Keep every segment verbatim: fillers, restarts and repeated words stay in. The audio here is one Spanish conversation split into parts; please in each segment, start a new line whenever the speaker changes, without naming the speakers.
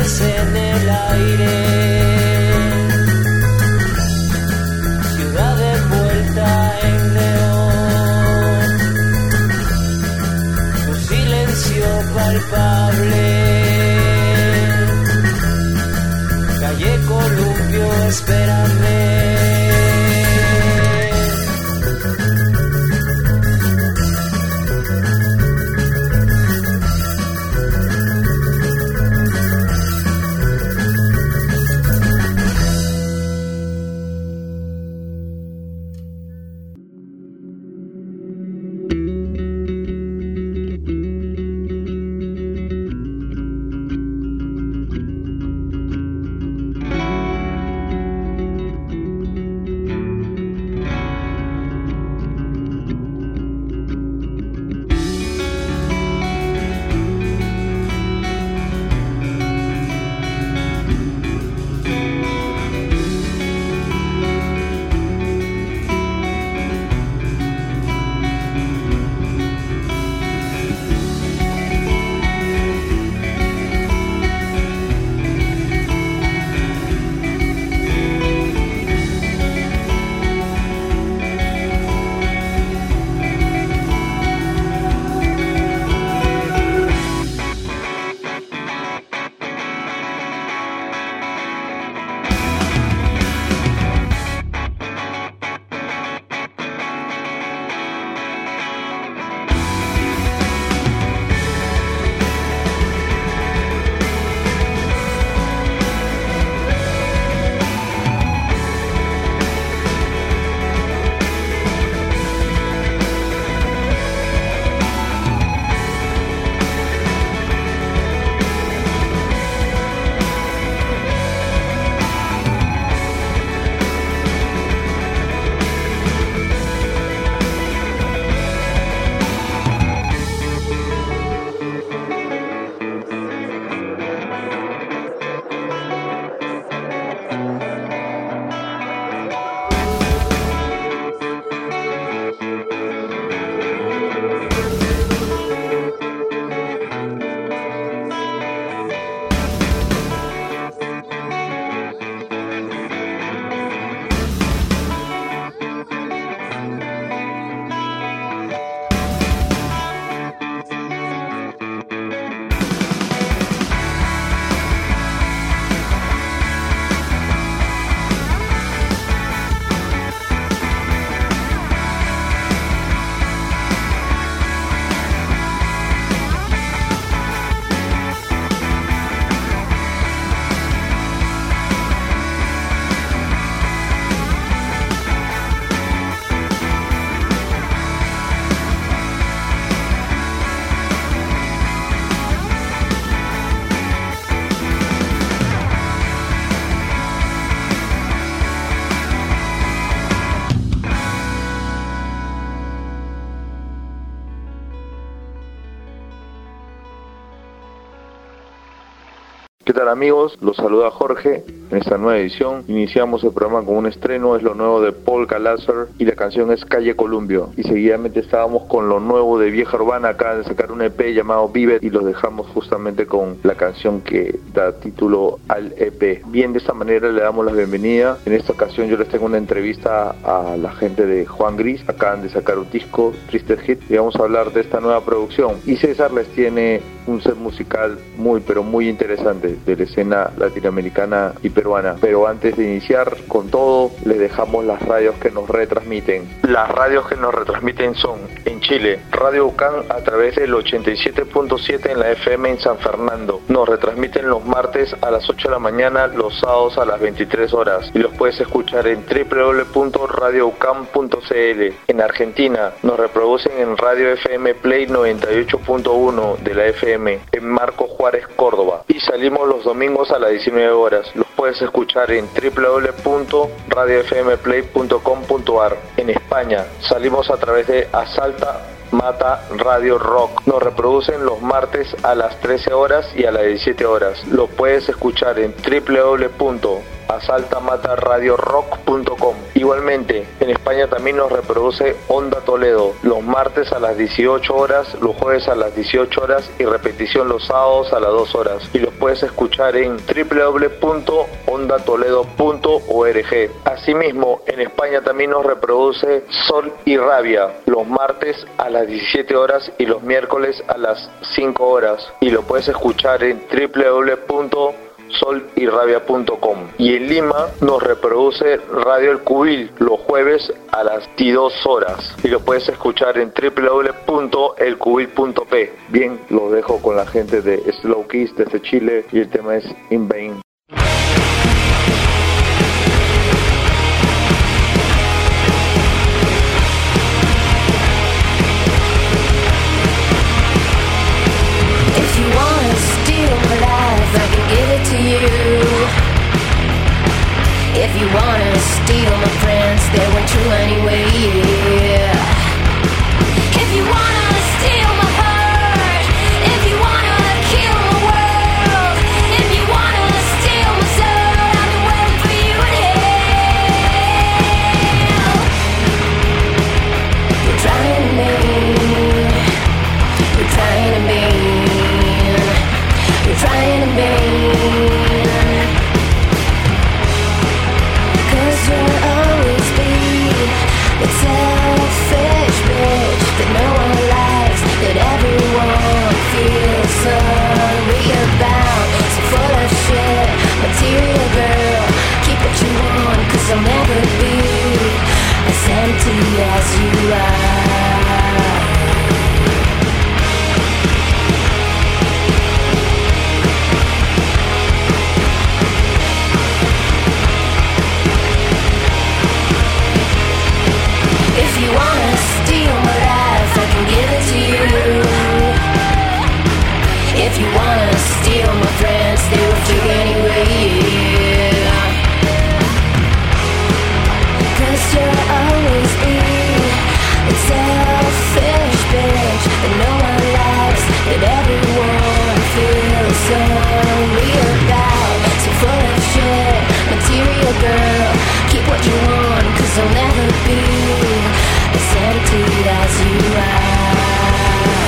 nubes en el aire, ciudad envuelta en león, tu silencio palpable, calle Columpio, espérame.
¿Qué tal, amigos? Los saluda Jorge. En esta nueva edición iniciamos el programa con un estreno, es lo nuevo de Paul Calazar y la canción es Calle Columbio. Y seguidamente estábamos con lo nuevo de Vieja Urbana, acaban de sacar un E P llamado Vive y los dejamos justamente con la canción que da título al E P. Bien, de esta manera le damos la bienvenida. En esta ocasión yo les tengo una entrevista a la gente de Juan Gris, acaban de sacar un disco, Triste Hit, y vamos a hablar de esta nueva producción. Y César les tiene un set musical muy pero muy interesante de la escena latinoamericana y peruana. Pero antes de iniciar con todo, les dejamos las radios que nos retransmiten. Las radios que nos retransmiten son: en Chile, Radio UCAN a través del ochenta y siete punto siete en la F M en San Fernando. Nos retransmiten los martes a las ocho de la mañana, los sábados a las veintitrés horas. Y los puedes escuchar en doble u doble u doble u punto radio ucam punto c l. En Argentina, nos reproducen en Radio F M Play noventa y ocho punto uno de la F M en Marco Juárez, Córdoba. Y salimos los domingos a las diecinueve horas. Los puedes escuchar en doble u doble u doble u punto radio f m play punto com punto a r. En España, salimos a través de Asalta Mata Radio Rock. Nos reproducen los martes a las trece horas y a las diecisiete horas. Lo puedes escuchar en doble u doble u doble u punto a salta mata radio rock punto com. Igualmente, en España también nos reproduce Onda Toledo, los martes a las dieciocho horas, los jueves a las dieciocho horas y repetición los sábados a las dos horas. Y los puedes escuchar en doble u doble u doble u punto onda toledo punto org. Asimismo, en España también nos reproduce Sol y Rabia, los martes a las diecisiete horas y los miércoles a las cinco horas. Y lo puedes escuchar en doble u doble u doble u punto sol y rabia punto com. Y en Lima nos reproduce Radio El Cubil los jueves a las veintidós horas y lo puedes escuchar en doble u doble u doble u punto el cubil punto pe. Bien, los dejo con la gente de Slow Kiss desde Chile y el tema es In Vain.
To you. If you wanna steal my friends, they weren't true anyway. Yeah. If you wanna steal my heart, if you wanna kill my world, if you wanna steal my soul, I've been waiting for you in hell. You're trying to make, you're trying to make, you're trying to make. Selfish bitch that no one likes, that everyone feels sorry about. So full of shit, material girl, keep what you want, cause I'll never be as empty as you are. If you wanna steal my life, I can give it to you. If you wanna steal my friends, they will do anyway, yeah. Cause you'll always be a selfish bitch that no one likes, that everyone feels sorry about. So full of shit, material girl, keep what you want, cause I'll never be as empty as you are.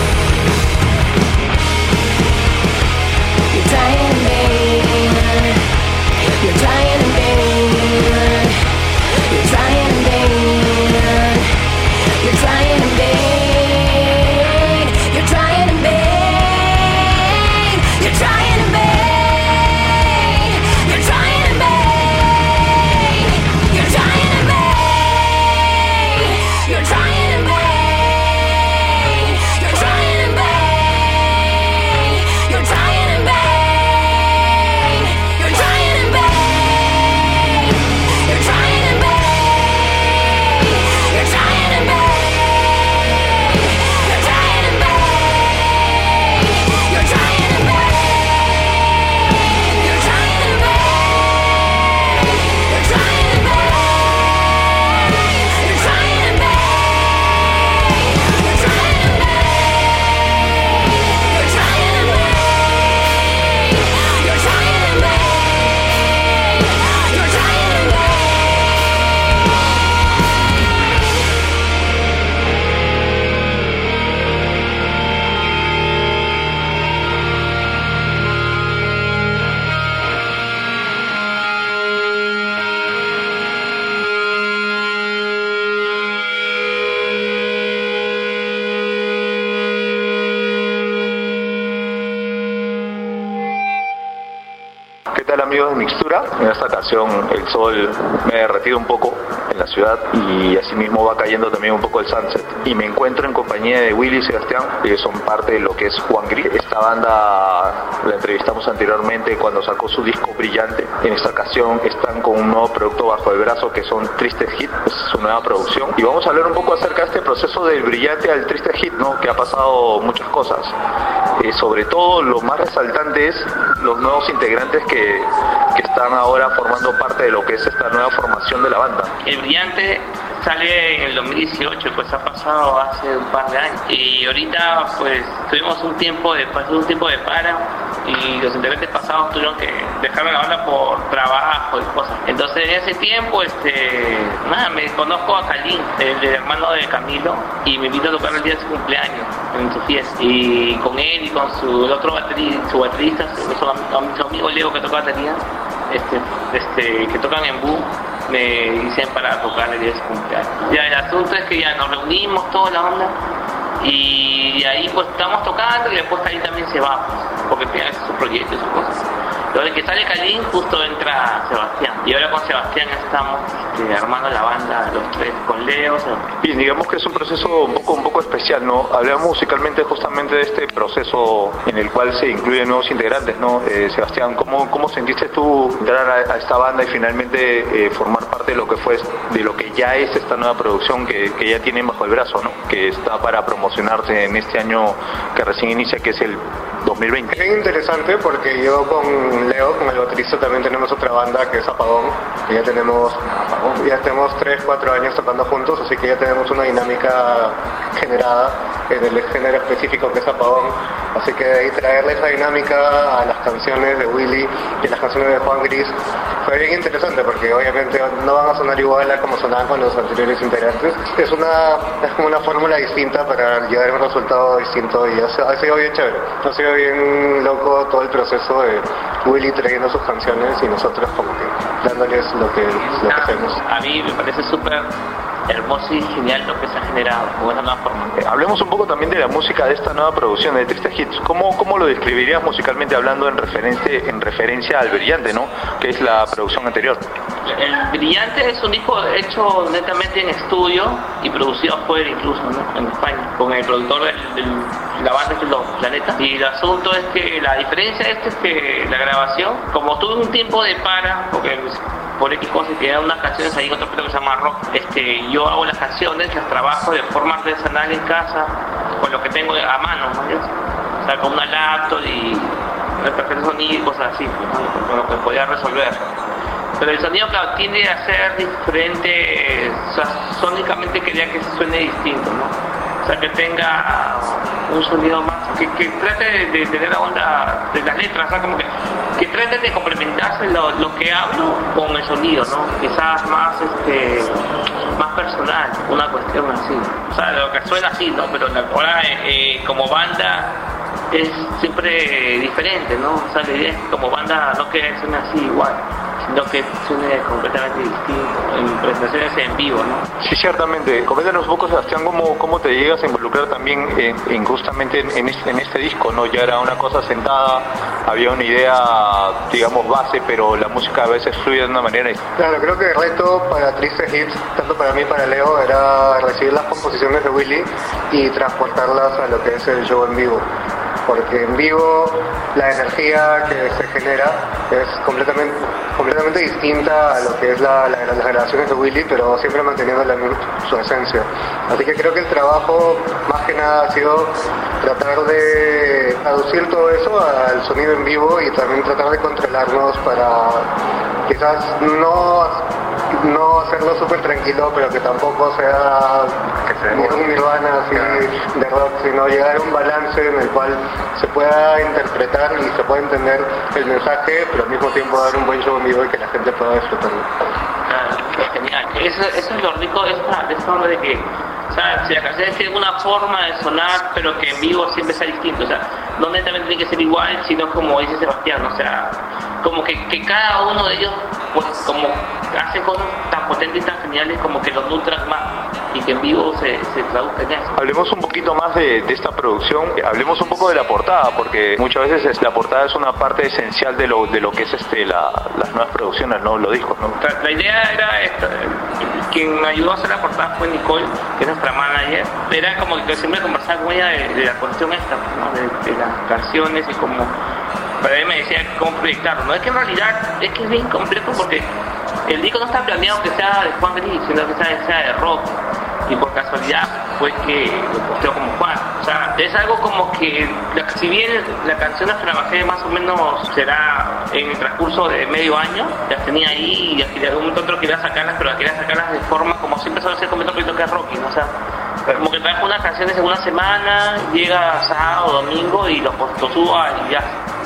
You're trying to make, you're trying to make, you're trying to make, you're trying to make, you're trying to make, you're trying to make, you're trying to make, you're trying to make, you're trying to make.
tal amigos de Mixtura? En esta ocasión el sol me ha derretido un poco en la ciudad y asimismo va cayendo también un poco el sunset. Y me encuentro en compañía de Willy y Sebastián, que son parte de lo que es Juan Gris. Esta banda la entrevistamos anteriormente cuando sacó su disco Brillante. En esta ocasión están con un nuevo producto bajo el brazo que son Tristes Hit, es su nueva producción. Y vamos a hablar un poco acerca de este proceso del Brillante al Triste Hit, ¿no? Que ha pasado muchas cosas. Eh, sobre todo lo más resaltante es los nuevos integrantes que, que están ahora formando parte de lo que es esta nueva formación de la banda.
El Brillante sale en el dos mil dieciocho, pues ha pasado hace un par de años y ahorita pues tuvimos un tiempo de, pasó un tiempo de para y los integrantes pasados tuvieron que dejar la banda por trabajo y cosas. Entonces en ese tiempo, este, nada, me conozco a Kalin, el, el hermano de Camilo, y me invitó a tocar el día de su cumpleaños, en su fiesta. Y con él y con su el otro baterista, su baterista, su, su, su amigo Leo que toca batería, este, este, que tocan en Bu, me dicen para tocar el día de su cumpleaños. Ya el asunto es que ya nos reunimos toda la onda y ahí pues estamos tocando y después Kalin también se va, pues, porque tiene su proyecto y sus cosas. Luego de que sale Kalin, justo entra Sebastián. Y ahora con Sebastián estamos este, armando la banda, los tres, con Leo.
Bien, digamos que es un proceso un poco, un poco especial, ¿no? Hablamos musicalmente justamente de este proceso en el cual se incluyen nuevos integrantes, ¿no? Eh, Sebastián, ¿cómo, ¿cómo sentiste tú entrar a, a esta banda y finalmente eh, formar parte de lo que fue, de lo que ya es esta nueva producción que, que ya tienen bajo el brazo, ¿no? Que está para promocionarse en este año que recién inicia, que es el dos mil veinte.
Es bien interesante porque yo con Leo, con el baterista, también tenemos otra banda que es Apagón, y ya tenemos ya tenemos tres, cuatro años tocando juntos, así que ya tenemos una dinámica generada en el género específico que es Apagón, así que ahí traerle esa dinámica a las canciones de Willy y a las canciones de Juan Gris fue bien interesante porque obviamente no van a sonar igual a como sonaban con los anteriores integrantes. Es una es como una fórmula distinta para llegar a un resultado distinto y ha sido bien chévere, ha sido bien loco todo el proceso de Willy trayendo sus canciones y nosotros como que dándoles lo que, lo que hacemos.
A mí me parece súper hermoso y genial lo que se ha generado con esta nueva forma.
Eh, hablemos un poco también de la música de esta nueva producción de Tristes Hits. ¿Cómo, cómo lo describirías musicalmente hablando en referencia, en referencia al Brillante, ¿no? Que es la producción anterior?
El Brillante es un disco hecho netamente en estudio y producido afuera incluso, ¿no? En España, con el productor de la banda que es Los Planetas. Y el asunto es que la diferencia de este es que la grabación, como tuve un tiempo de para, porque por X cosas que quedan unas canciones ahí en otro proyecto que se llama Rock, este, yo hago las canciones, las trabajo de forma artesanal en casa, con lo que tengo a mano, ¿no? O sea, con una laptop y una tarjeta de sonido y cosas así, ¿no? Con lo que podía resolver. Pero el sonido, claro, tiende a ser diferente, o sea, sónicamente quería que suene distinto, ¿no? O sea, que tenga un sonido más, que, que trate de, de tener la onda de las letras, o sea, como que, que trate de complementarse lo, lo que hablo con el sonido, ¿no? Quizás más, este, más personal, una cuestión así. O sea, lo que suena así, ¿no? Pero ahora, eh, como banda, es siempre diferente, ¿no? O sea, la idea es que como banda no que suene así igual, sino que suene completamente distinto en presentaciones en vivo, ¿no?
Sí, ciertamente. Coméntanos un poco, Sebastián, cómo, cómo te llegas a involucrar también en, en justamente en, en, este, en este disco, ¿no? Ya era una cosa sentada, había una idea, digamos, base, pero la música a veces fluye de una manera.
Claro, creo que el reto para Tristes Hits, tanto para mí y para Leo, era recibir las composiciones de Willy y transportarlas a lo que es el show en vivo. Porque en vivo la energía que se genera es completamente completamente distinta a lo que es la, la, las grabaciones de Willy, pero siempre manteniendo la, su esencia. Así que creo que el trabajo más que nada ha sido tratar de traducir todo eso al sonido en vivo y también tratar de controlarnos para quizás no, no hacerlo súper tranquilo, pero que tampoco sea un Nirvana así de rock, sino llegar a un balance en el cual se pueda interpretar y se pueda entender el mensaje, pero al mismo tiempo dar un buen show en vivo y que la gente pueda disfrutarlo.
Claro, genial. Eso, eso es lo rico de esta, de esta onda de que, o sea, si la canción tiene una forma de sonar, pero que en vivo siempre sea distinto, o sea, no netamente tiene que ser igual, sino como dice Sebastián, o sea, como que, que cada uno de ellos, pues, como hace cosas tan potentes y tan geniales, como que los nutran más y que en vivo se, se traduzca en eso.
Hablemos un poquito más de, de esta producción, hablemos un poco de la portada, porque muchas veces es, la portada es una parte esencial de lo de lo que es este la, las nuevas producciones, ¿no? Los discos, ¿no?
La, la idea era esta, quien me ayudó a hacer la portada fue Nicole, que es nuestra manager. Era como que siempre conversaba con ella de, de la cuestión esta, ¿no? de, de las canciones y como para él me decía cómo proyectarlo, ¿no? Es que en realidad es que es bien complejo porque el disco no está planeado que sea de Juan Gris, sino que sea, sea de rock. Y por casualidad fue que lo posteó como Juan. O sea, es algo como que, si bien la canción la trabajé más o menos, será en el transcurso de medio año, las tenía ahí y de algún momento otro quería sacarlas, pero quería sacarlas de forma como siempre suele ser con otro proyecto que es Rocky, ¿no? O sea, como que trabajo unas canciones en una semana, llega sábado, domingo y lo, lo subo y ya.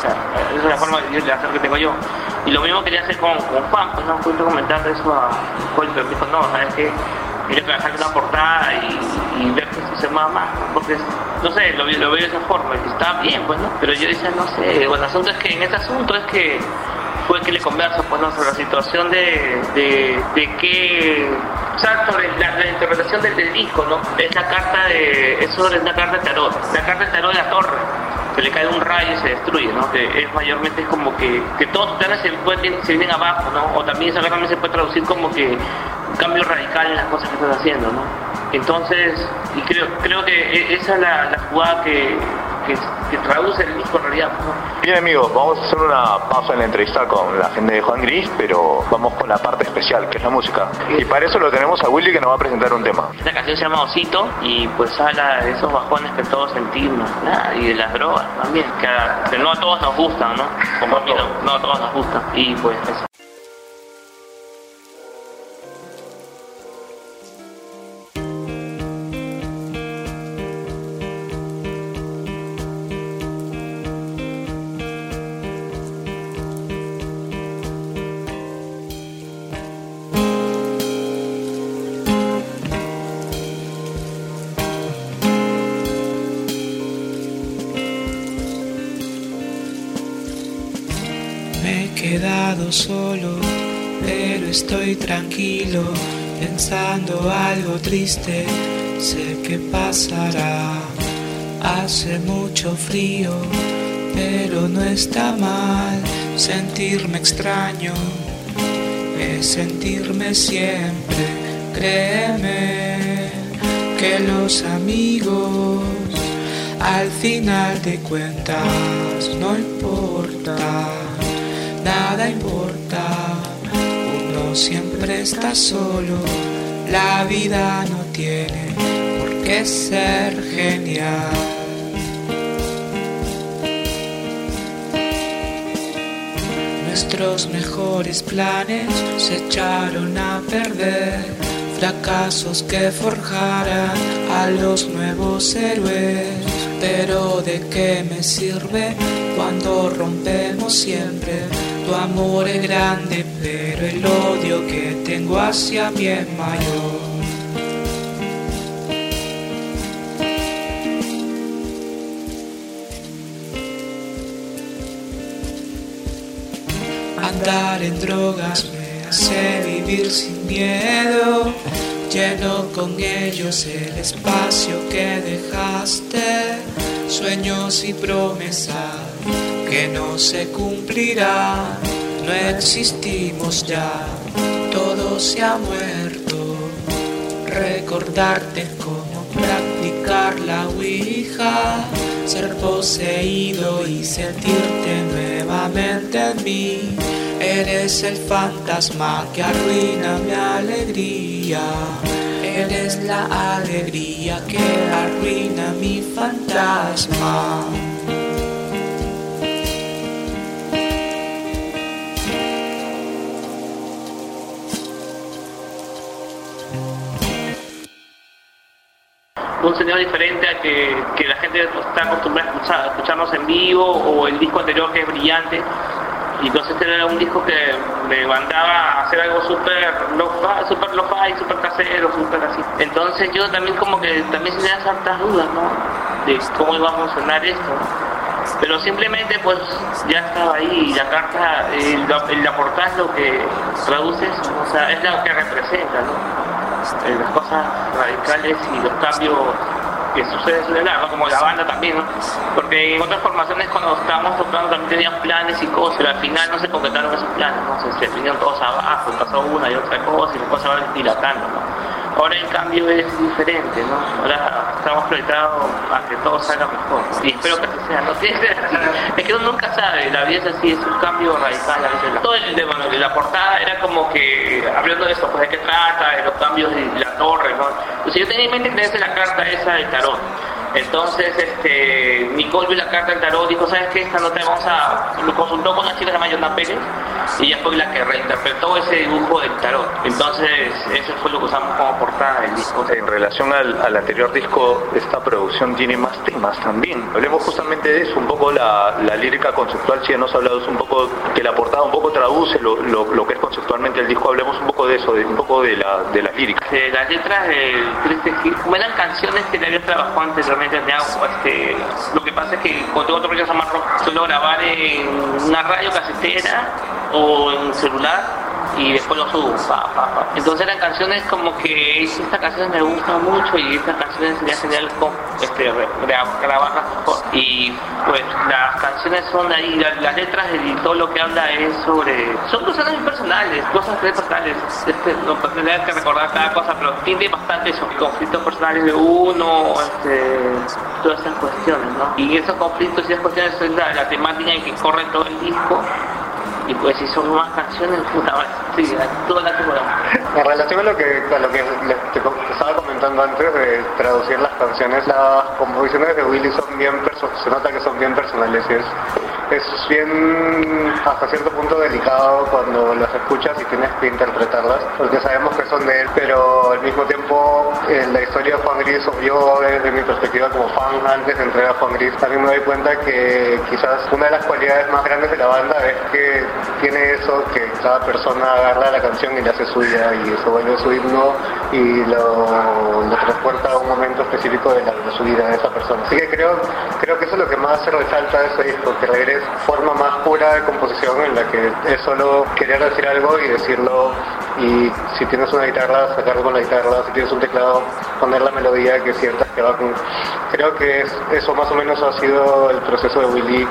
sea, esa es la forma de hacer que tengo yo. Y lo mismo quería hacer con, con Juan, pues no pude comentar eso a Juan, pero me dijo, no, sabes que quería trabajar en una portada y, y ver que esto se mueva más, porque no sé, lo, lo veo de esa forma, y está bien, pues no, pero yo decía, no sé, bueno, el asunto es que en este asunto es que fue que le converso, pues no, sobre la situación de, de, de que, o sea, sobre la, la interpretación del, del disco, ¿no? Es la carta de, es sobre una carta de tarot, la carta de tarot de la torre, que le cae un rayo y se destruye, ¿no? Que es mayormente es como que, que todos tus planes se, pueden, se vienen abajo, ¿no? O también esa carta también se puede traducir como que un cambio radical en las cosas que estás haciendo, ¿no? Entonces, y creo, creo que esa es la, la jugada que, que, que traduce el disco en realidad, ¿no?
Bien amigos, vamos a hacer una pausa en la entrevista con la gente de Juan Gris, pero vamos con la parte especial, que es la música. Y para eso lo tenemos a Willy, que nos va a presentar un tema.
La canción se llama Osito y pues habla de esos bajones que todos sentimos, ¿no? Y de las drogas también, que, a, que no a todos nos gustan, ¿no? Como a mí no, no a todos nos gustan. Y pues eso.
Me he quedado solo, pero estoy tranquilo, pensando algo triste, sé que pasará. Hace mucho frío, pero no está mal sentirme extraño, es sentirme siempre. Créeme que los amigos al final de cuentas no importa. Nada importa, uno siempre está solo, la vida no tiene por qué ser genial. Nuestros mejores planes se echaron a perder, fracasos que forjaran a los nuevos héroes. Pero ¿de qué me sirve cuando rompemos siempre? Tu amor es grande, pero el odio que tengo hacia mí es mayor. Andar en drogas me hace vivir sin miedo, lleno con ellos el espacio que dejaste, sueños y promesas que no se cumplirán. No existimos ya, todo se ha muerto. Recordarte cómo practicar la ouija, ser poseído y sentirte nuevamente en mí. Eres el fantasma que arruina mi alegría. Eres la alegría que arruina mi fantasma.
Un sonido diferente a que, que la gente está acostumbrada a escuchar, a escucharnos en vivo, o el disco anterior que es brillante. Y entonces este era un disco que me mandaba a hacer algo súper lo-fi, súper lo-fi, súper casero, súper así. Entonces yo también como que también tenía ciertas dudas, ¿no? De cómo iba a funcionar esto, ¿no? Pero simplemente pues ya estaba ahí, y la carta, eh, la, la portada es lo que traduce, o sea, es lo que representa, ¿no? Eh, las cosas radicales y los cambios que suceden en el alma, como la banda también, ¿no? Porque en otras formaciones cuando estábamos tocando también tenían planes y cosas, pero al final no se concretaron esos planes, ¿no? Se, se vinieron todos abajo, pasó una y otra cosa y las cosas van dilatando, ¿no? Ahora en cambio es diferente, ¿no? Ahora estamos proyectados a que todo salga mejor. Y espero que así sea, no tiene que ser así. Es que uno nunca sabe, la vida es así, es un cambio radical a veces. Todo el de, bueno, de la portada era como que, hablando de eso, pues de qué trata, de los cambios de la torre, ¿no? Entonces yo tenía en mente que tenía la carta esa del tarot. Entonces, este, Nicole vio la carta del tarot y dijo, ¿sabes qué? Esta nota vamos a... Lo consultó con una chica que se llama Yolanda Pérez y ella fue la que reinterpretó ese dibujo del tarot. Entonces eso fue lo que usamos como portada del disco.
En relación al, al anterior disco, esta producción tiene más temas también. Hablemos justamente de eso, un poco la, la lírica conceptual. Si ya nos ha hablado un poco, que la portada un poco traduce lo, lo, lo que es conceptualmente el disco. Hablemos un poco de eso, de, un poco de la, de las líricas.
De las letras del Triste Hits, como eran canciones que le había trabajado anteriormente en Agua, este, lo que pasa es que cuando tengo otro proyecto Amarro, suelo grabar en una radio casetera o en un celular y después lo subo, pa, pa, pa. Entonces eran canciones como que estas canciones me gustan mucho y estas canciones sería genial este, grabarlas mejor. Y pues las canciones son ahí, las, las letras y todo lo que habla es sobre, son cosas muy personales, cosas muy personales, este, no tendría que recordar cada cosa, pero tiene bastante sobre conflictos personales de uno, este, todas esas cuestiones, ¿no? Y esos conflictos y esas cuestiones es la, la temática en que corre todo el disco. Y pues si son más canciones, puta madre, sí, todas las que podamos.
En relación a lo que, a lo que les, te, te estaba comentando antes de traducir las canciones, las composiciones de Willy son bien personales, se nota que son bien personales y es, es bien hasta cierto punto delicado cuando las escuchas y tienes que interpretarlas, porque sabemos que son de él, pero al mismo tiempo en la historia de Juan Gris, o yo desde mi perspectiva como fan antes de entrar a Juan Gris, también me doy cuenta que quizás una de las cualidades más grandes de la banda es que tiene eso, que cada persona agarra la canción y la hace suya y se vuelve su himno y lo, lo transporta a un momento específico de, la, de su vida de esa persona. Así que creo, creo que eso es lo que más se resalta de ese disco, que Regres forma más pura de composición en la que es solo querer decir algo y decirlo, y si tienes una guitarra, sacarlo con la guitarra, si tienes un teclado, poner la melodía que sientas que va con... Creo que es, eso más o menos ha sido el proceso de Willy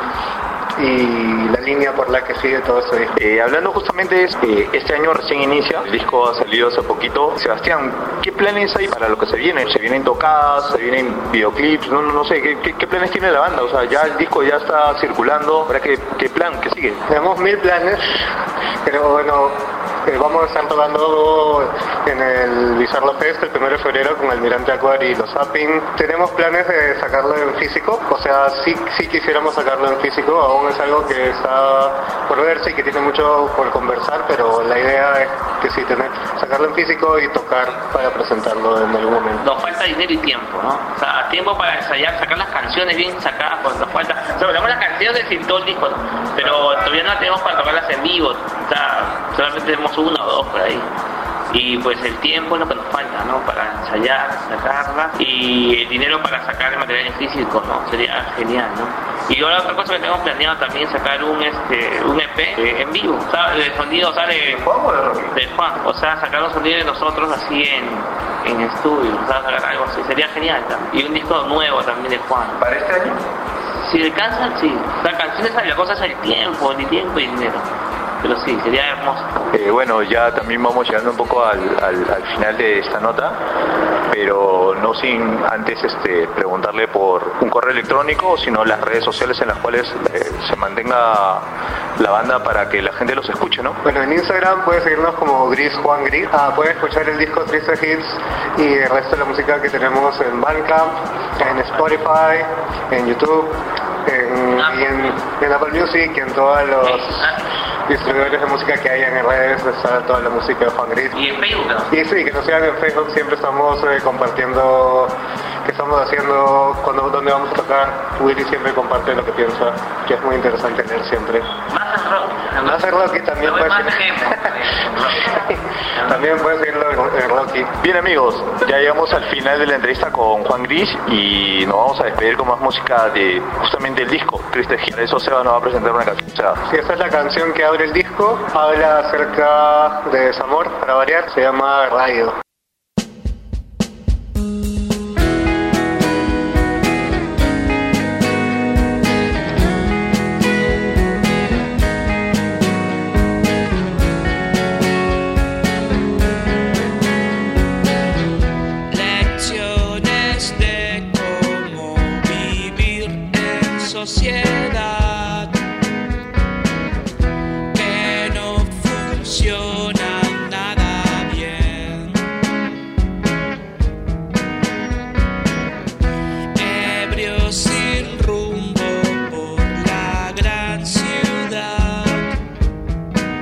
y la línea por la que sigue todo eso.
Eh, hablando justamente de eh, este año recién inicia, el disco ha salido hace poquito. Sebastián, ¿qué planes hay para lo que se viene? ¿Se vienen tocadas? ¿Se vienen videoclips? No, no, no sé, ¿qué, qué, qué planes tiene la banda? O sea, ya el disco ya está circulando. ¿Para qué, qué plan? ¿Qué sigue?
Tenemos mil planes, pero bueno, eh, vamos a estar tocando en el Bizarro Fest el primero de febrero con Almirante Acuar y los Zapping. Tenemos planes de sacarlo en físico, o sea, sí, sí quisiéramos sacarlo en físico, aún es algo que está por verse y que tiene mucho por conversar, pero la idea es que sí, tener, sacarlo en físico y tocar para presentarlo en algún momento.
Nos falta dinero y tiempo, ¿no? O sea, tiempo para ensayar, sacar las canciones bien sacadas, pues nos falta. O sea, tenemos las canciones y todo el disco, ¿no? Pero todavía no las tenemos para tocarlas en vivo, o sea, solamente tenemos una o dos por ahí. Y pues el tiempo es lo que nos falta, ¿no? Para ensayar, sacarla, y el dinero para sacar el material en físico, ¿no? Sería genial, ¿no? Y ahora otra cosa que tenemos planeado también, sacar un este un E P eh, en vivo, o sea, el sonido sale de Juan, o sea, sacar un sonido de nosotros así en, en estudio, o sea, sacar algo así, sería genial también. Y un disco nuevo también de Juan.
¿Para este año?
Si alcanzan, sí. La canción es la cosa, es el tiempo, ni tiempo y dinero. Pero sí, sería hermoso.
Eh, bueno, ya también vamos llegando un poco al, al, al final de esta nota, pero no sin antes este, preguntarle por un correo electrónico, sino las redes sociales en las cuales eh, se mantenga la banda para que la gente los escuche, ¿no?
Bueno, en Instagram puedes seguirnos como Gris Juan Gris. Ah, puedes escuchar el disco Triste Hits y el resto de la música que tenemos en Bandcamp, en Spotify, en YouTube, en, y en, en Apple Music y en todos los distribuidores de música que hay en redes. Está toda la música de Juan Gris.
Y en Facebook, ¿no?
Y sí, que nos sigan en Facebook, siempre estamos eh, compartiendo qué estamos haciendo, cuando, dónde vamos a tocar. Willy siempre comparte lo que piensa, que es muy interesante leer siempre.
Más en rock.
Más en Rocky también puede ser. También puedes seguirlo en Rocky.
Bien, amigos, ya llegamos al final de la entrevista con Juan Gris y nos vamos a despedir con más música de justamente el disco Triste Hits. Eso Seba nos va a presentar una canción. Seba.
Sí, esta es la canción que abre el disco, habla acerca de desamor, para variar, se llama Radio.
Sociedad que no funciona nada bien. Ebrio sin rumbo por la gran ciudad,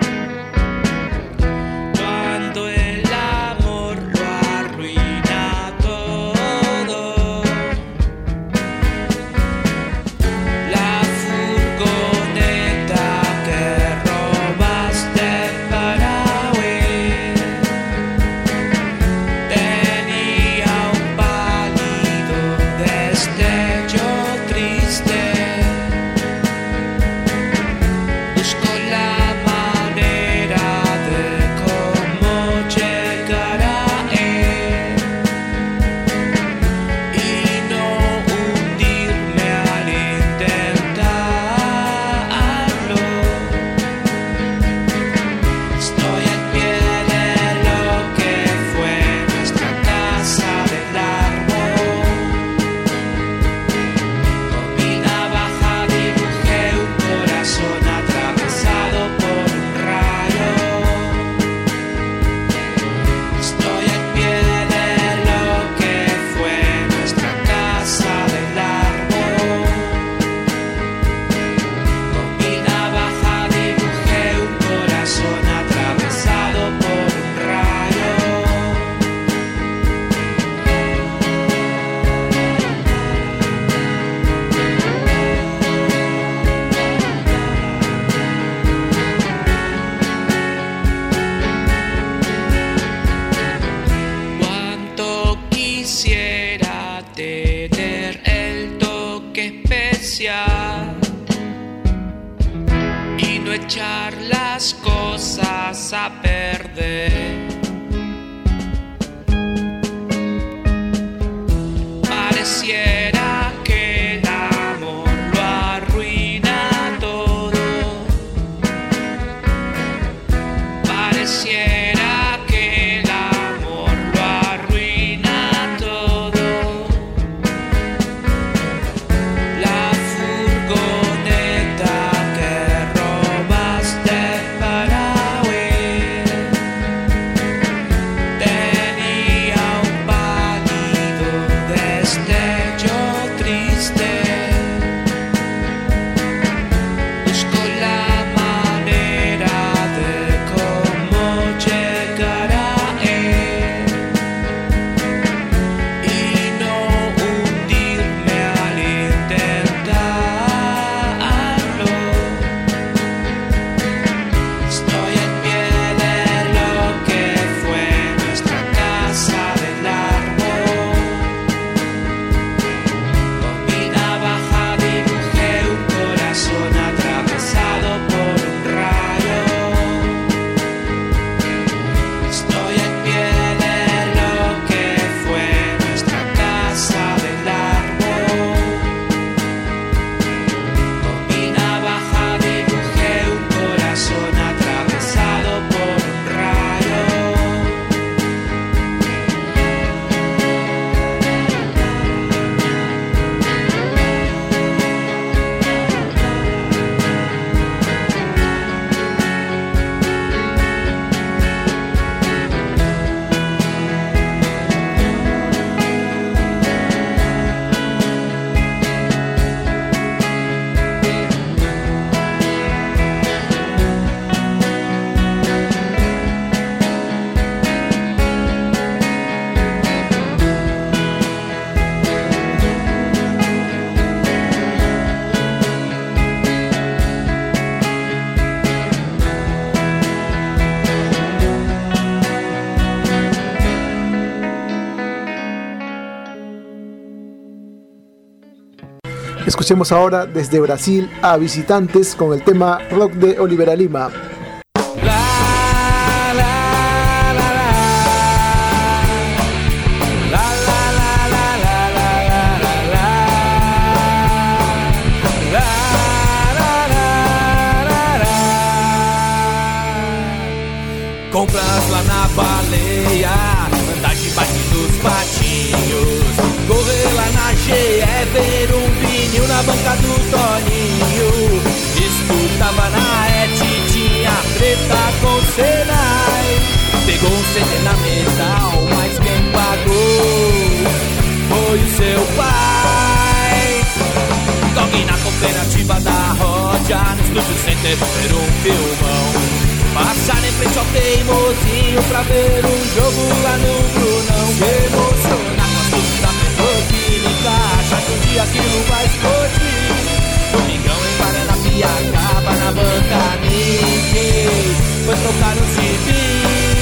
iniciar y no echar las cosas a perder. Pareciera que el amor lo arruina todo. Pareciera que el amor lo arruina todo. La furgoneta que robaste para huir tenía un pálido destello triste. Busco la manera de cómo llegar a él y no hundirme al intentarlo. Estoy en pie de lo que fue nuestra casa del árbol. Con mi navaja dibujé un corazón atravesado por un rayo. Estoy en pie de lo que fue nuestra casa del árbol. Con mi navaja dibujé un corazón atravesado por un rayo.
Escuchemos ahora desde Brasil a Visitantes con el tema Rock de Olivera Lima.
Compras lá na baleia, andar debaixo dos patinhos, correr lá na G E, ver um vinil na banca do Toninho. Escutava na E T, tinha treta com o Senai. Pegou um C D na metal, mas quem pagou foi o seu pai. Toque na cooperativa da Rodia, no Estúdio Center, ver um filmão. Passar em frente ao Teimosinho pra ver um jogo lá no Brunão. Se emocionar com as luzes da petroquímica, achar que um dia aquilo vai explodir. Domingão em Paranapiacaba, na banca Nick, foi trocar um gibi.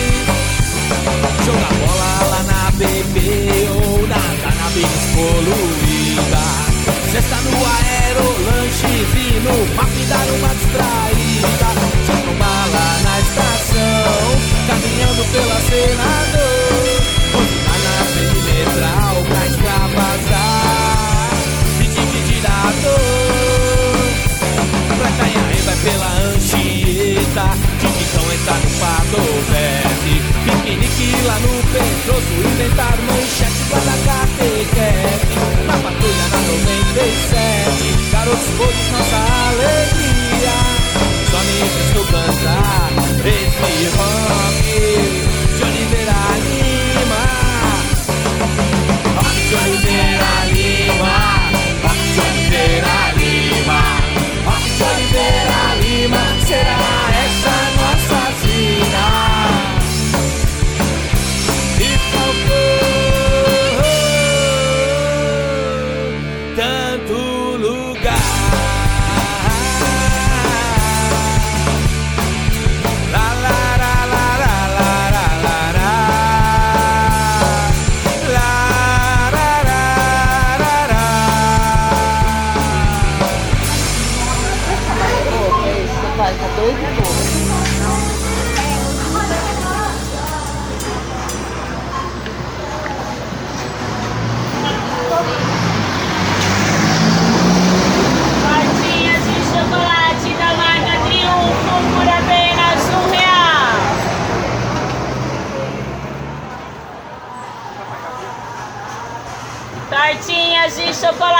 Jogar bola lá na B B ou na cannabis poluída. Cesta no aerolanches e no map dar uma distraída. Jogar bala na estação, caminhando pela Senador. Continuar na perimetral pra extravasar e dividir a dor. Pra Canhaém vai pela Anchieta, Tiquitão entra no Padovete. Piquenique lá no Pedroso, inventar manchete lá da catequete. Na patrulha na noventa e sete, garotos todos nossa alegria. Só me restou cantar esse rock de Olivera Lima. Rock de Olivera Lima, rock de Olivera Lima, rock de Olivera Lima. Será essa nossa sina? E faltou tanto lugar.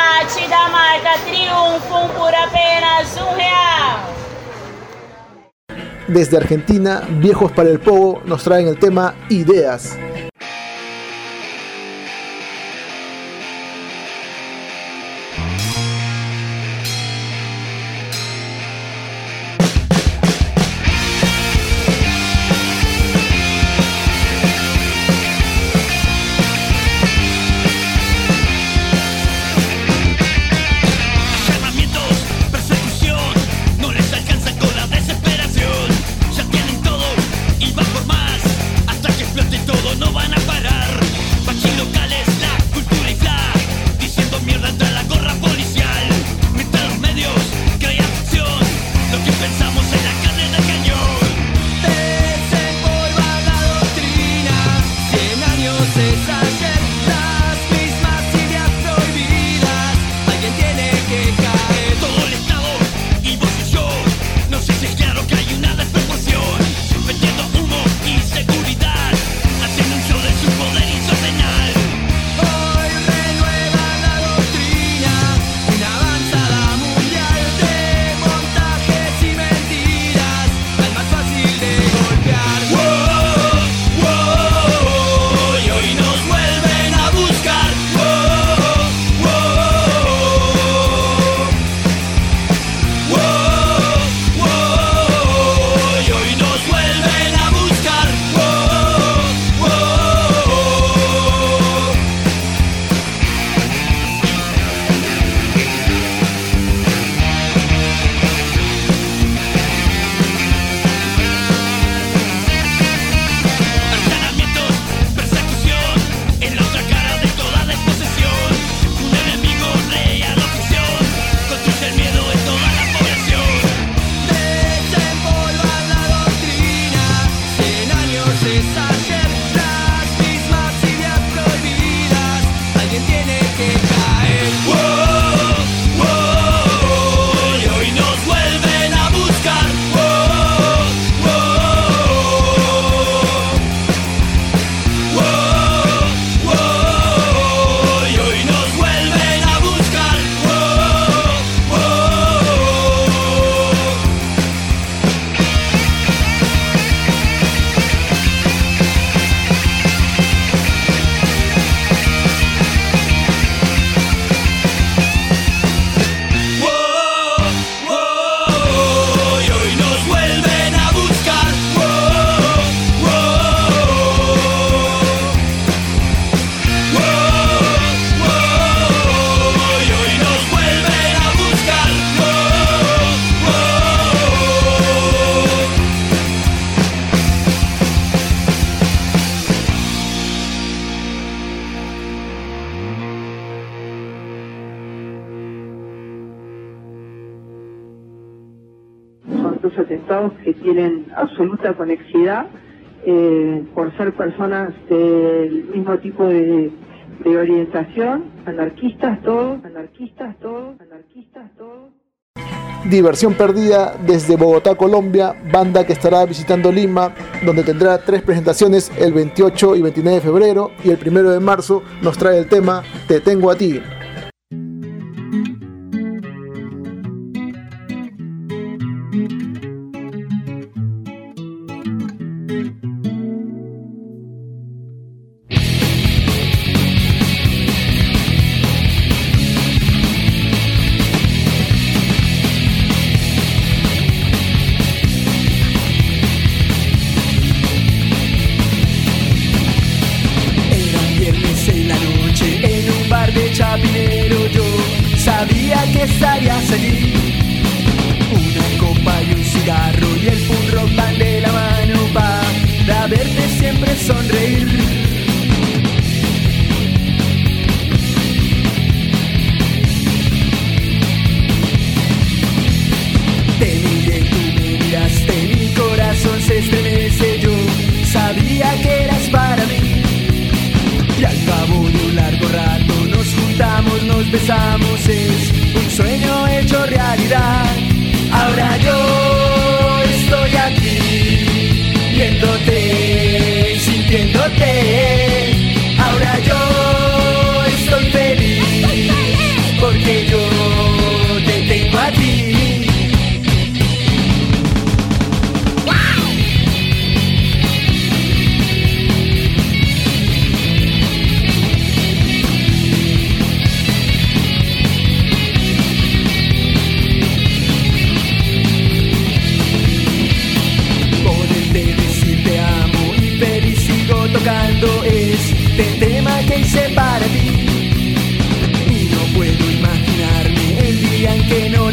Mate da marca Triunfo por apenas un real.
Desde Argentina, Viejos para el Pogo nos traen el tema Ideas.
Dos atentados que tienen absoluta conexidad eh, por ser personas del mismo tipo de, de orientación, anarquistas todos, anarquistas todos, anarquistas todos.
Diversión Perdida desde Bogotá, Colombia, banda que estará visitando Lima, donde tendrá tres presentaciones el veintiocho y veintinueve de febrero, y el primero de marzo nos trae el tema Te Tengo a Ti.
Chapinero, yo sabía que estarías allí. Una copa y un cigarro y el punk rock van de la mano para verte siempre sonreír. Te miré, tú me miraste, mi corazón se estremece. Yo sabía que eras para mí. Y al cabo de un largo rato nos juntamos, nos besamos, es un sueño hecho realidad. Ahora yo estoy aquí, viéndote, sintiéndote. Ahora yo estoy feliz, porque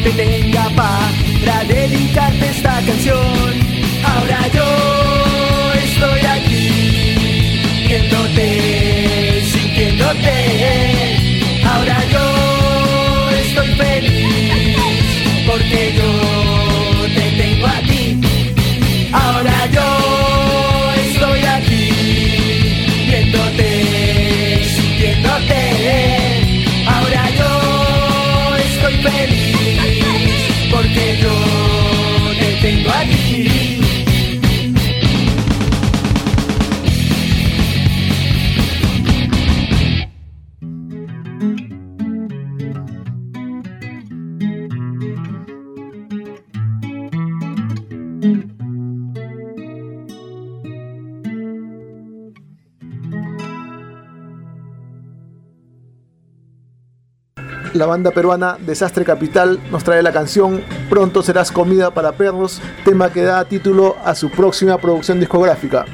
te tenga para dedicarte esta canción. Ahora yo estoy aquí, viéndote, sintiéndote. Ahora yo estoy feliz, porque yo te tengo a ti. Ahora yo estoy aquí, viéndote, sintiéndote. Ahora yo estoy feliz, porque yo te tengo a ti.
La banda peruana Desastre Capital nos trae la canción Pronto serás comida para perros, tema que da título a su próxima producción discográfica.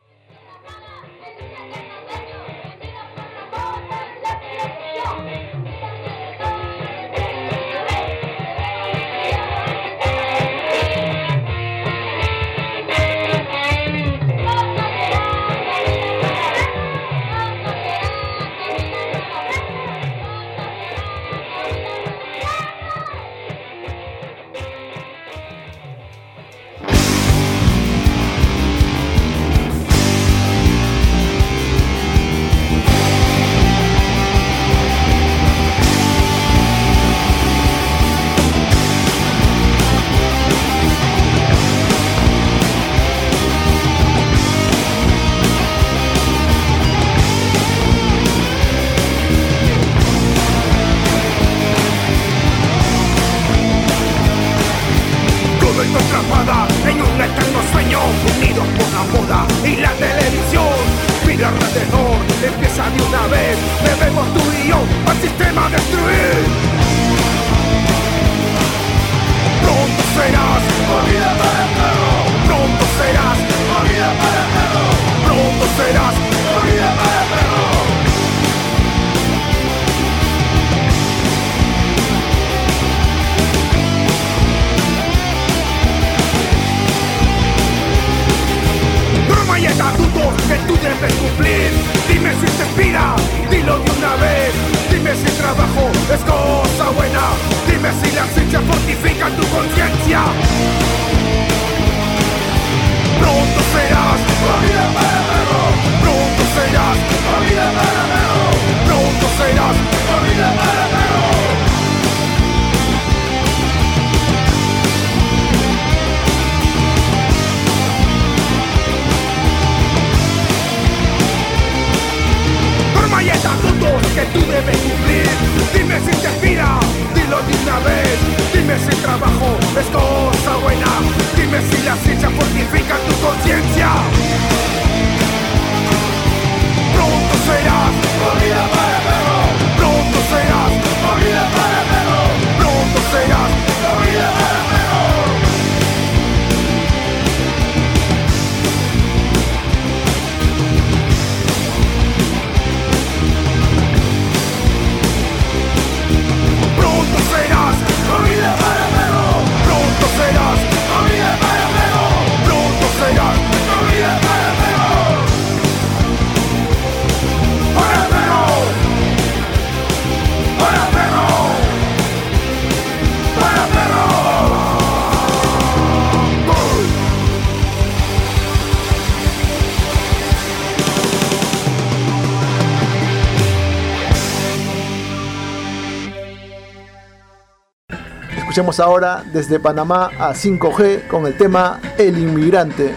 Escuchemos ahora desde Panamá a cinco G con el tema El Inmigrante.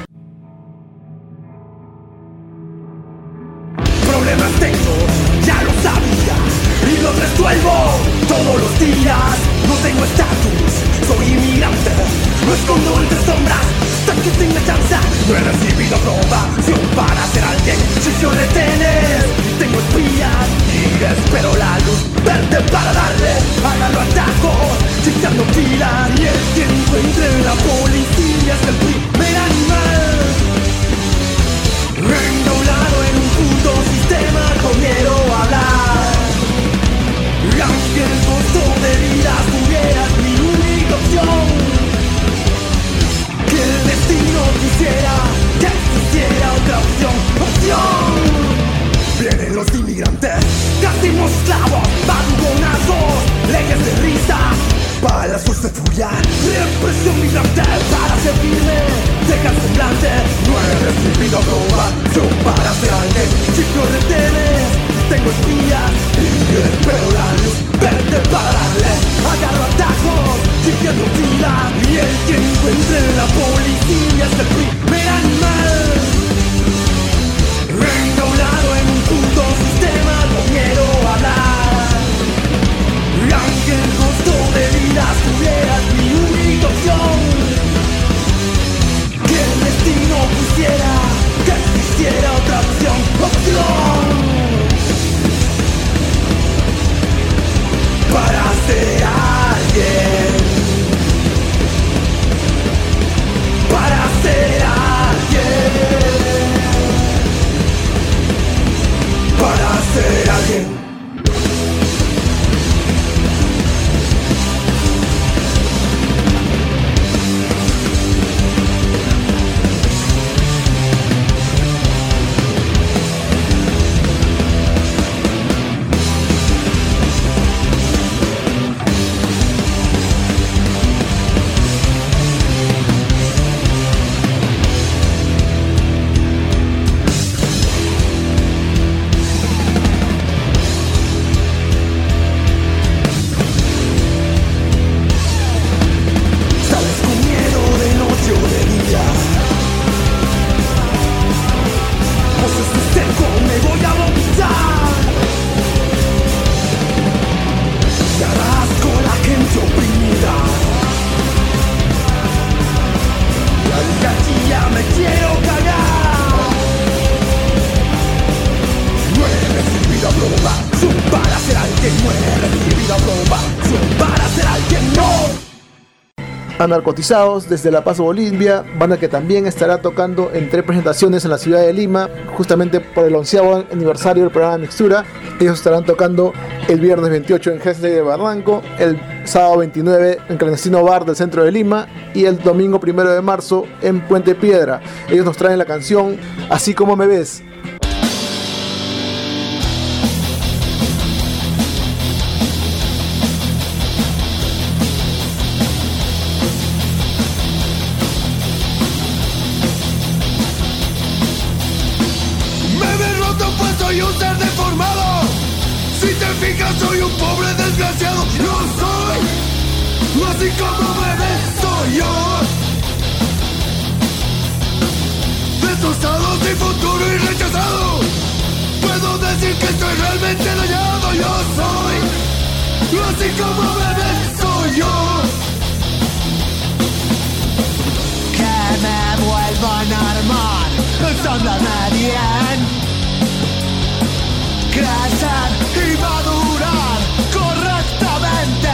Problemas tengo, ya lo sabía, y los resuelvo todos los días. No tengo estatus, soy inmigrante, no escondo entre sombras, hasta que tenga chance. No he recibido aprobación para ser alguien, si yo retener, tengo espías y espero la luz verde para darle a los atajos, chicando filas. Y el que encuentre la policía es el primer animal, engaulado en un puto sistema con miedo a hablar. Aunque el costo de vida tuviera balazos de furia, represión migrante para servirme, deja el semblante. No he recibido aprobación para ser alguien. Si no retenes, tengo espías y espero la luz verde para darle. Agarro atajos, siguiendo fila, y el que encuentre en la policía es el primer animal. Enjaulado en un puto sistema, no quiero hablar. Aunque el costo de vida tuviera mi única opción, que el destino quisiera que existiera otra opción, opción para ser alguien, para ser alguien, para ser alguien.
Anarcotizados desde La Paz, Bolivia, banda que también estará tocando en tres presentaciones en la ciudad de Lima, justamente por el onceavo aniversario del programa Mixtura. Ellos estarán tocando el viernes veintiocho en Hensley de Barranco, el sábado veintinueve en Clandestino Bar del centro de Lima y el domingo primero de marzo en Puente Piedra. Ellos nos traen la canción Así Como Me Ves.
Soy un ser deformado. Si te fijas soy un pobre desgraciado. No soy, así como me ves soy yo. Destrozado, sin futuro y rechazado. Puedo decir que estoy realmente dañado. Yo soy, así como me ves soy yo. Que me vuelvan a armar, ensamblarme bien, crecer y madurar correctamente,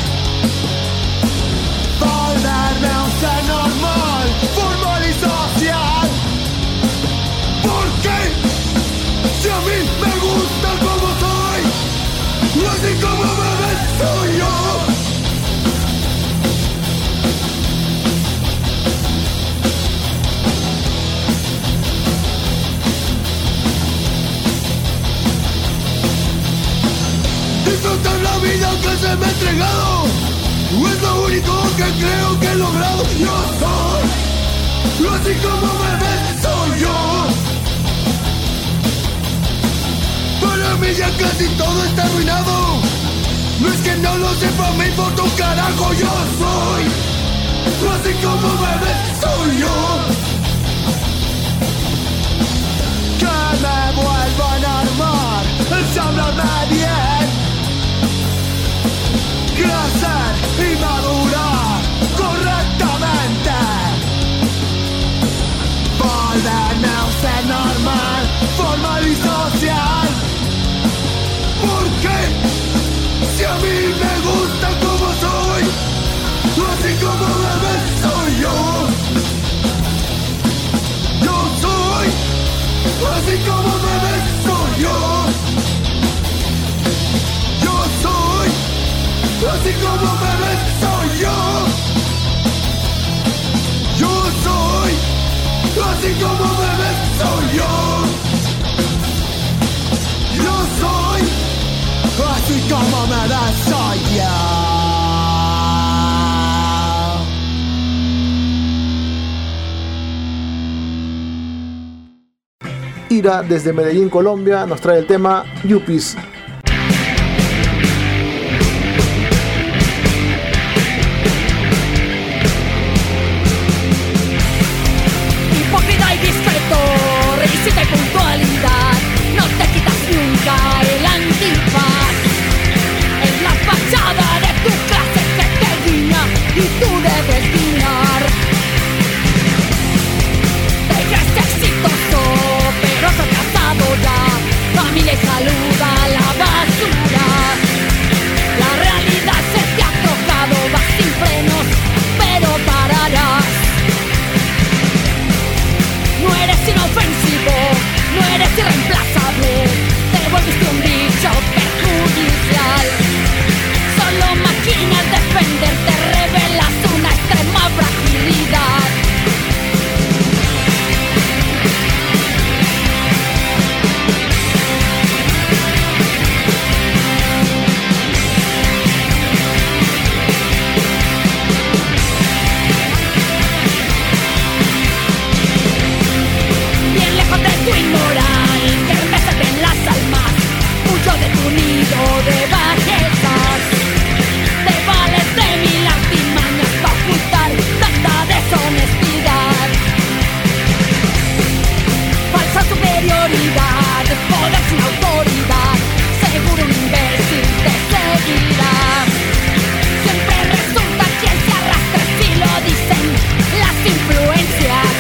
volverme a un ser normal, formal y social. ¿Por qué? Si a mí me gusta como soy, así como me ves soy yo. Disfrutar la vida que se me ha entregado es lo único que creo que he logrado. Yo soy, así como me ves soy yo. Para mí ya casi todo está arruinado. No es que no lo sepa, me importa un carajo. Yo soy, así como me ves soy yo. Que me vuelvan a armar, ensamblarme bien, crecer y madurar correctamente, volverme a un ser normal, formal y social. ¿Por qué? Si a mí me gusta como soy, así como me ves soy yo. Yo soy, así como me ves soy yo. Yo soy, así como me ves soy yo. Yo soy, así como me ves soy yo. Yo soy, así como me ves soy yo.
Lira desde Medellín, Colombia, nos trae el tema Yuppies.
Hipócrita y discreto, requisita y puntualidad, no te quitas nunca el antifaz. Es la fachada de tu clase que te guiña y tú debes guiñar. Te crees exitoso, pero has fracasado ya. Familia y salud a la basura. La realidad se te ha tocado, vas sin frenos, pero pararás. No eres inofensivo, no eres irreemplazable, te volviste un bicho perjudicial. Solo máquinas de defenderte, revelas una extrema fragilidad. Bien lejos de tu inmoral, que envejece en las almas, huyo de tu nido de bajezas. Te vales de mil artimañas para ocultar tanta deshonestidad. Falsa superioridad, poder sin autoridad, seguro un imbécil te seguirá. Siempre resulta quien se arrastra si lo dicen las influencias.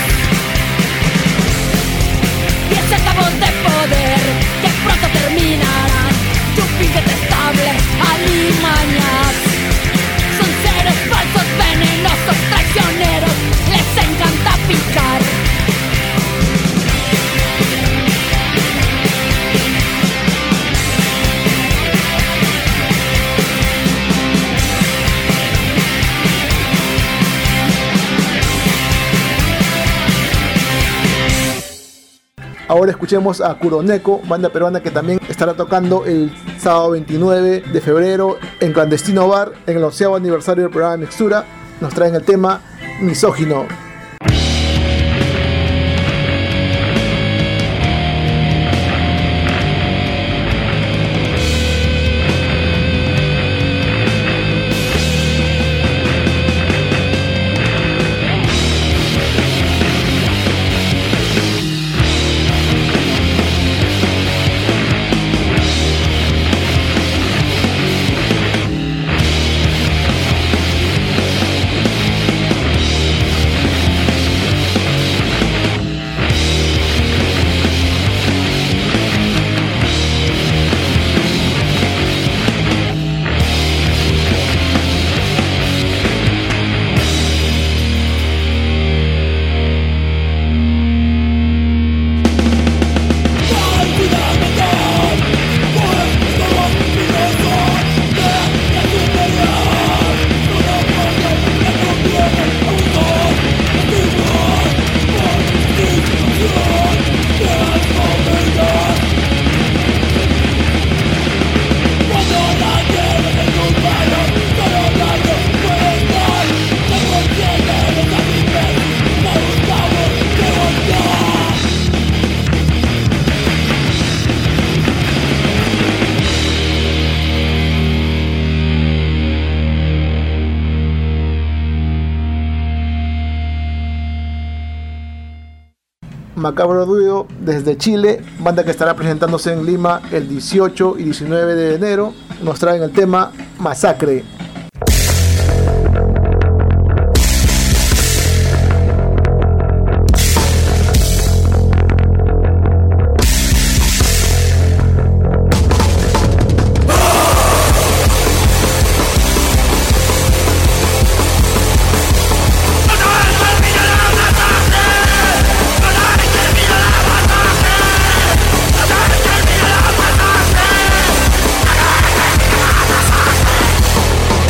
Y ese cabos de poder que pronto terminarán, yuppies detestables, alimañas. Son seres falsos, venenosos, traicioneros, les encanta picar.
Ahora escuchemos a Kuroneko, banda peruana que también estará tocando el sábado veintinueve de febrero en Clandestino Bar, en el onceavo aniversario del programa Mixtura. Nos traen el tema Misógino. Macabro Duo desde Chile, banda que estará presentándose en Lima el dieciocho y diecinueve de enero, nos traen el tema Masacre.
Masacre.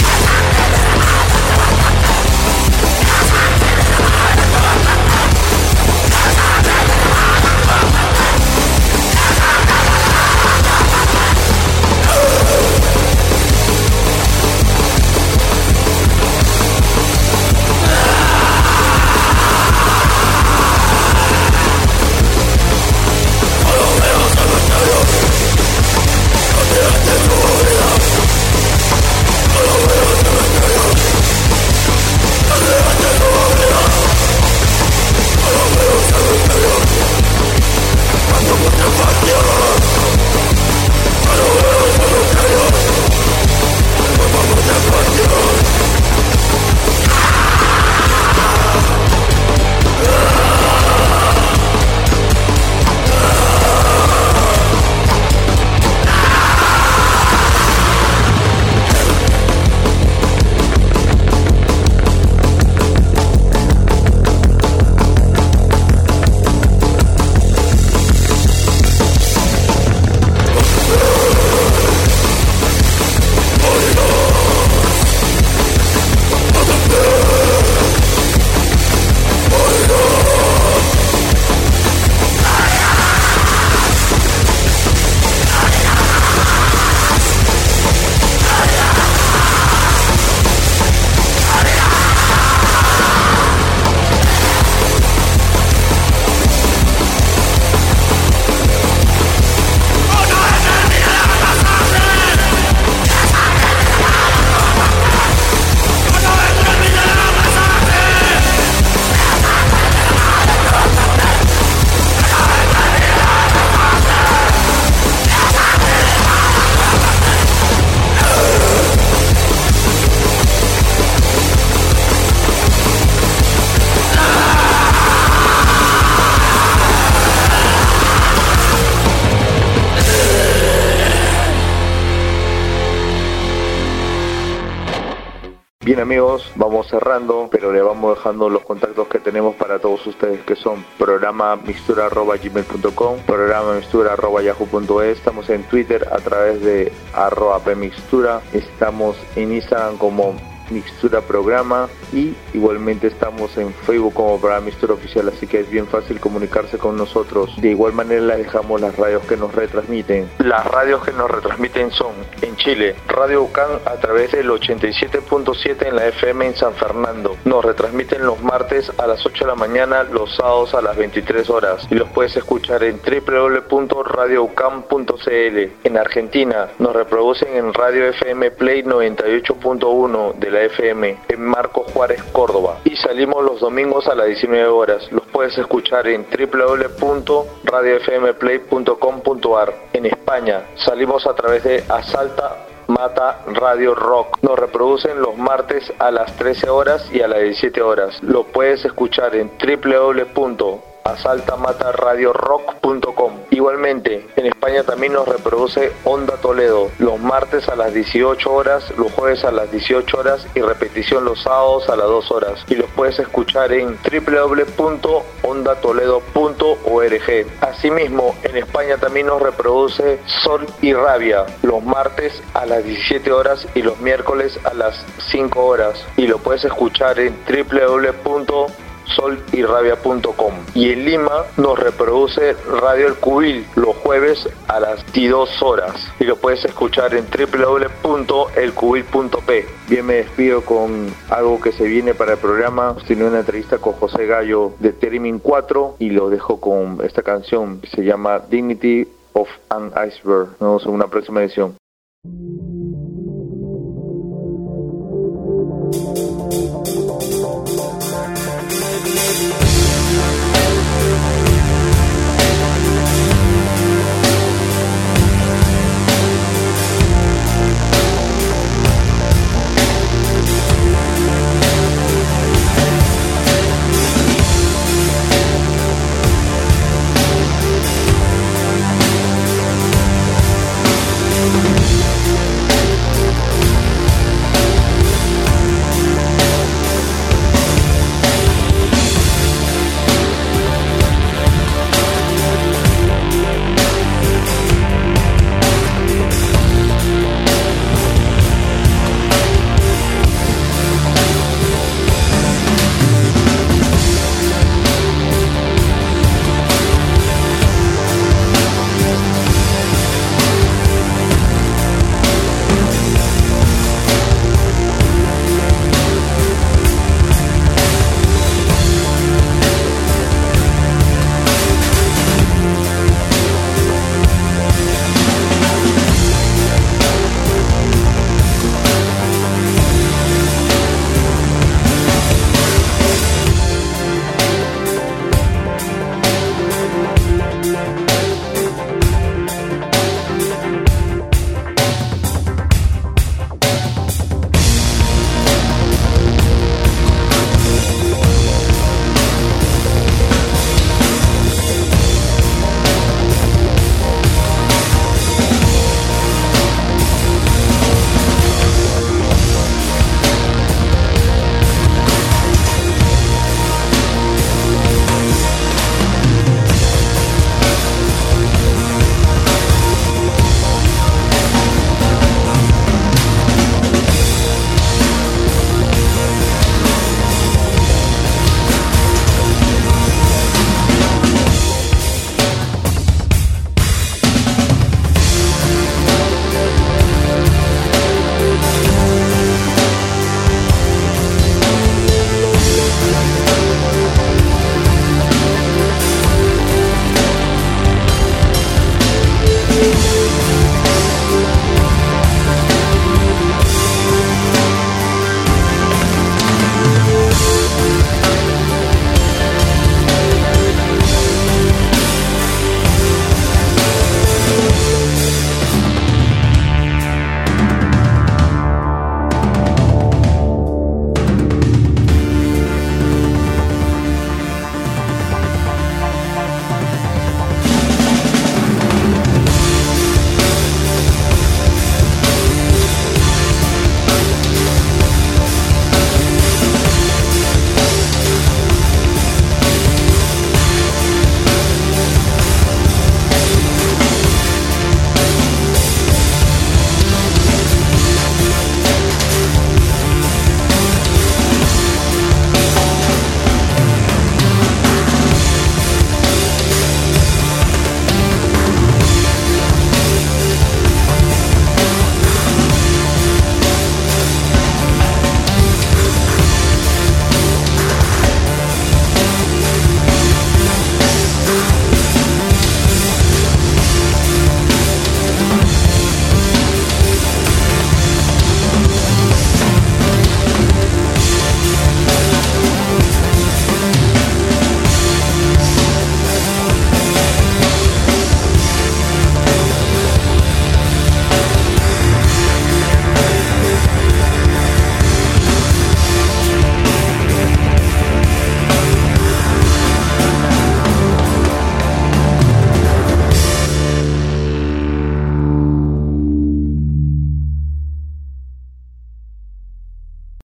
Bien amigos, vamos cerrando, pero le vamos dejando los contactos que tenemos para todos ustedes, que son programa mixtura arroba gmail punto com, programa mixtura arroba yahoo punto es, estamos en Twitter a través de arroba pmixtura, estamos en Instagram como Mixtura Programa y igualmente estamos en Facebook como Programa Mixtura Oficial, así que es bien fácil comunicarse con nosotros. De igual manera les dejamos las radios que nos retransmiten. Las radios que nos retransmiten son en Chile, Radio U C A N a través del ochenta y siete punto siete en la F M en San Fernando. Nos retransmiten los martes a las ocho de la mañana, los sábados a las veintitrés horas y los puedes escuchar en doble u doble u doble u punto radio u c a m punto c l. En Argentina nos reproducen en Radio F M Play noventa y ocho punto uno de la F M en Marco Juárez, Córdoba, y salimos los domingos a las diecinueve horas. Los puedes escuchar en doble u doble u doble u punto radio f m play punto com punto a r. En España salimos a través de Asalta Mata Radio Rock. Nos reproducen los martes a las trece horas y a las diecisiete horas. Lo puedes escuchar en doble u doble u doble u punto asalta mata radio rock punto com. Igualmente, en España también nos reproduce Onda Toledo los martes a las dieciocho horas, los jueves a las dieciocho horas y repetición los sábados a las dos horas. Y los puedes escuchar en doble u doble u doble u punto onda toledo punto org. Asimismo, en España también nos reproduce Sol y Rabia los martes a las diecisiete horas y los miércoles a las cinco horas. Y lo puedes escuchar en doble u doble u doble u punto sol y rabia punto com. Y en Lima nos reproduce Radio El Cubil los jueves a las veintidós horas y lo puedes escuchar en doble u doble u doble u punto el cubil punto p. Bien, me despido con algo que se viene para el programa. Tiene una entrevista con José Gallo de Termin cuatro y lo dejo con esta canción que se llama Dignity of an Iceberg. Nos vemos en una próxima edición.